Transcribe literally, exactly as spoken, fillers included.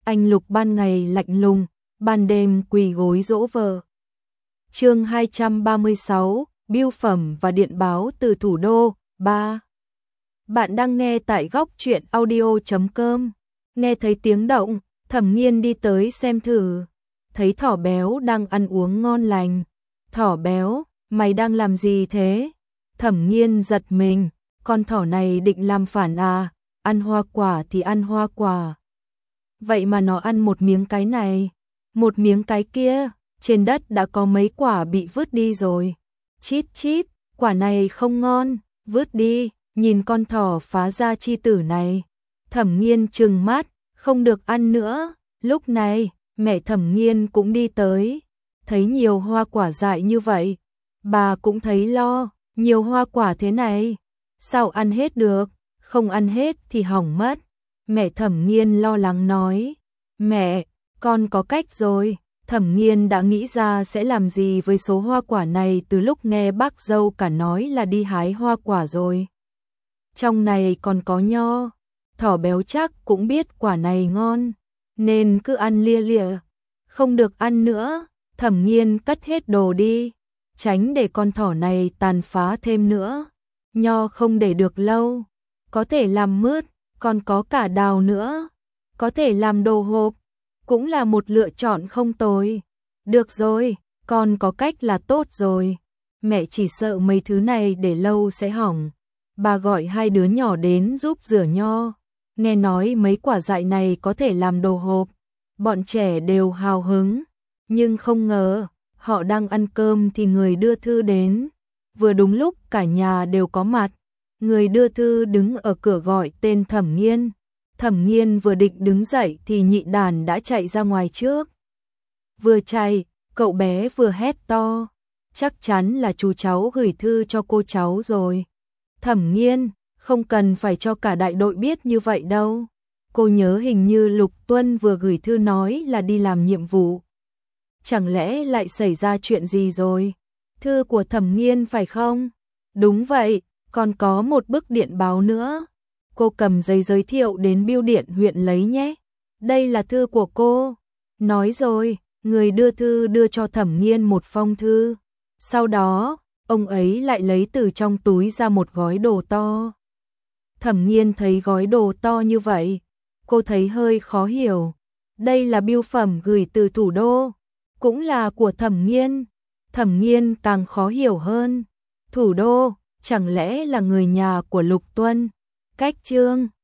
anh Lục ban ngày lạnh lùng, ban đêm quỳ gối dỗ vợ. Chương hai trăm ba mươi sáu, bưu phẩm và điện báo từ thủ đô. Ba. Bạn đang nghe tại góc truyện audio chấm com. Nghe thấy tiếng động, Thẩm Nghiên đi tới xem thử, thấy thỏ béo đang ăn uống ngon lành. Thỏ béo, mày đang làm gì thế? Thẩm Nghiên giật mình, con thỏ này định làm phản à, ăn hoa quả thì ăn hoa quả. Vậy mà nó ăn một miếng cái này, một miếng cái kia, trên đất đã có mấy quả bị vứt đi rồi. Chít chít, quả này không ngon, vứt đi, nhìn con thỏ phá gia chi tử này. Thẩm Nghiên trừng mắt, không được ăn nữa. Lúc này, mẹ Thẩm Nghiên cũng đi tới, thấy nhiều hoa quả dại như vậy, bà cũng thấy lo, nhiều hoa quả thế này, sao ăn hết được, không ăn hết thì hỏng mất. Mẹ Thẩm Nghiên lo lắng nói, mẹ, con có cách rồi. Thẩm Nghiên đã nghĩ ra sẽ làm gì với số hoa quả này từ lúc nghe bác dâu cả nói là đi hái hoa quả rồi. Trong này còn có nho, thỏ béo chắc cũng biết quả này ngon, nên cứ ăn lia lịa, không được ăn nữa. Thẩm Nghiên cất hết đồ đi, tránh để con thỏ này tàn phá thêm nữa. Nho không để được lâu, có thể làm mứt, còn có cả đào nữa, có thể làm đồ hộp, cũng là một lựa chọn không tồi. Được rồi, con có cách là tốt rồi. Mẹ chỉ sợ mấy thứ này để lâu sẽ hỏng. Bà gọi hai đứa nhỏ đến giúp rửa nho. Nghe nói mấy quả dại này có thể làm đồ hộp, bọn trẻ đều hào hứng. Nhưng không ngờ, họ đang ăn cơm thì người đưa thư đến. Vừa đúng lúc cả nhà đều có mặt. Người đưa thư đứng ở cửa gọi tên Thẩm Nghiên. Thẩm Nghiên vừa định đứng dậy thì Nhị Đàn đã chạy ra ngoài trước. Vừa chạy, cậu bé vừa hét to, chắc chắn là chú cháu gửi thư cho cô cháu rồi. Thẩm Nghiên, không cần phải cho cả đại đội biết như vậy đâu. Cô nhớ hình như Lục Tuân vừa gửi thư nói là đi làm nhiệm vụ. Chẳng lẽ lại xảy ra chuyện gì rồi? Thư của Thẩm Nghiên phải không? Đúng vậy, còn có một bức điện báo nữa. Cô cầm giấy giới thiệu đến bưu điện huyện lấy nhé. Đây là thư của cô. Nói rồi, người đưa thư đưa cho Thẩm Nghiên một phong thư. Sau đó, ông ấy lại lấy từ trong túi ra một gói đồ to. Thẩm Nghiên thấy gói đồ to như vậy, cô thấy hơi khó hiểu. Đây là bưu phẩm gửi từ thủ đô, cũng là của Thẩm Nghiên. Thẩm Nghiên càng khó hiểu hơn. Thủ đô, chẳng lẽ là người nhà của Lục Tuân? Cách chương